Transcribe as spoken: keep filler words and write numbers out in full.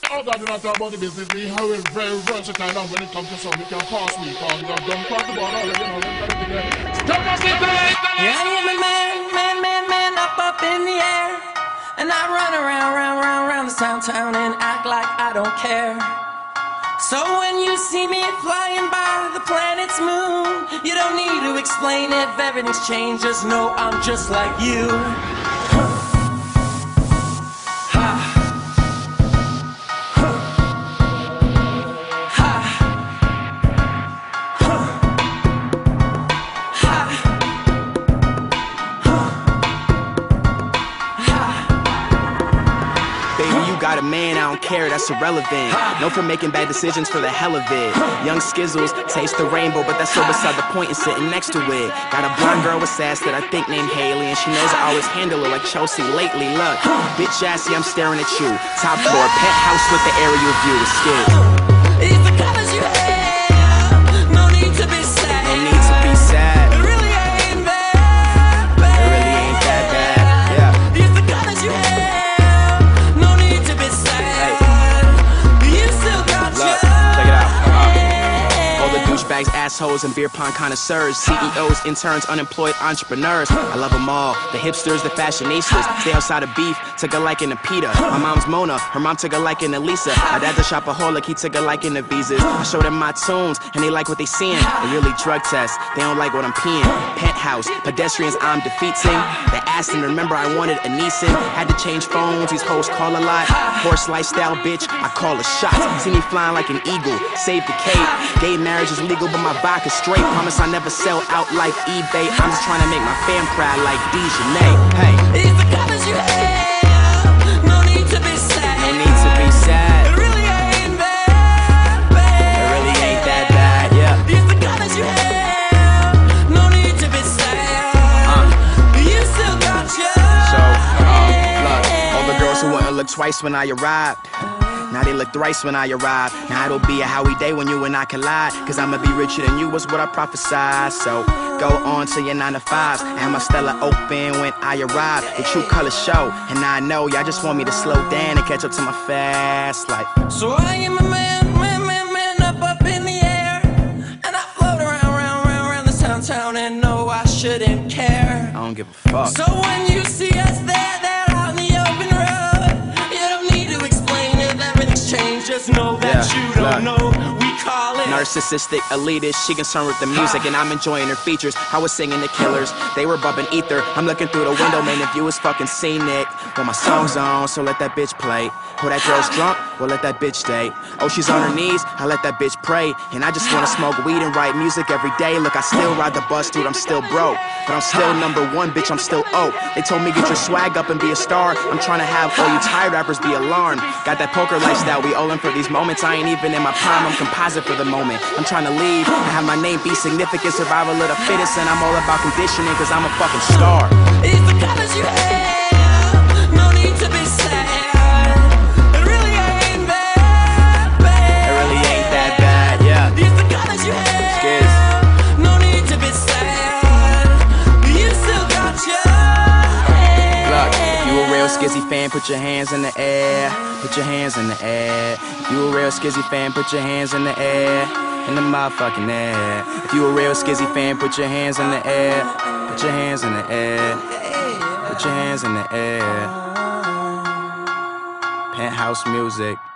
Oh God, you not talk about the business. Me, how is very versatile, and when it comes to something, you can pass me. Cause you have done cross the border already, you know, them kind of thing there. Stop us in the Yeah, I am a man, man, man, man, up, up in the air. And I run around, round, round, round this town, town and act like I don't care. So when you see me flying by the planet's moon, you don't need to explain if everything's changed, just know I'm just like you. Got a man, I don't care, that's irrelevant. Known for making bad decisions for the hell of it. Young Skizzles, taste the rainbow, but that's so beside the point and sitting next to it. Got a blonde girl with sass that I think named Haley, and she knows I always handle her like Chelsea lately. Look, bitch assy, I'm staring at you. Top floor, penthouse with the aerial view. Escape. It's the colors you have, no need to be sad. No need to be sad. It really ain't that bad. It really ain't that bad, yeah. It's the colors you have. Douchebags, assholes, and beer pong connoisseurs, C E Os, interns, unemployed entrepreneurs. I love them all. The hipsters, the fashionistas. Stay outside of beef, took a liking to Peter. My mom's Mona, her mom took a liking to Lisa. My dad's a shopaholic, he took a liking to visas. I showed them my tunes, and they like what they seeing. They really drug test, they don't like what I'm peeing. Penthouse, pedestrians I'm defeating. They asked and remember I wanted a Nissan. Had to change phones, these hoes call a lot. Horse lifestyle, bitch, I call a shot. See me flying like an eagle, save the cape. Gay marriage is legal, but my vodka's straight. Promise I never sell out like eBay. I'm just trying to make my fam proud like Dejanay. Hey, it's the colors you have, no need to be sad. No need to be sad. It really ain't that bad. It really ain't that bad, yeah. It's the colors you have, no need to be sad. Uh, you still got your. So, uh, look, all the girls who wouldn't look twice when I arrived, now they look thrice when I arrive. Now it'll be a Howie day when you and I collide. Cause I'ma be richer than you was what I prophesied. So go on to your nine to fives. And my Stella open when I arrive. The true colors show. And I know y'all just want me to slow down and catch up to my fast life. So I am a man, man, man, man, up, up in the air. And I float around, round, round, round this town, town. And no, I shouldn't care. I don't give a fuck. So when you see us there, there out in the open road, you don't need to explain if everything's changed. Just know that Yeah, you don't look. know. We call it narcissistic, elitist, she concerned with the music and I'm enjoying her features. I was singing the Killers, they were bumping ether. I'm looking through the window, man, the view is fucking scenic. Well, my song's on, so let that bitch play. Oh, that girl's drunk, well, let that bitch stay. Oh, she's on her knees, I let that bitch pray. And I just wanna smoke weed and write music every day. Look, I still ride the bus, dude, I'm still broke. But I'm still number one, bitch, I'm still O. They told me get your swag up and be a star. I'm trying to have all you tired rappers be alarmed. Got that poker lifestyle, we all in for these moments. I ain't even in my prime, I'm composite for the moment. I'm trying to leave and have my name be significant. Survival of the fittest, and I'm all about conditioning, cause I'm a fucking star. It's the colors you have, no need to be sad. It really ain't that bad. It really ain't that bad, yeah. It's the colors you have, Skiz. no need to be sad. You still got your Look, if you a real Skizzy fan, put your hands in the air. Put your hands in the air. If you a real Skizzy fan, put your hands in the air. In the motherfucking air. If you a real Skizzy fan, put your hands in the air. Put your hands in the air. Put your hands in the air. Penthouse music.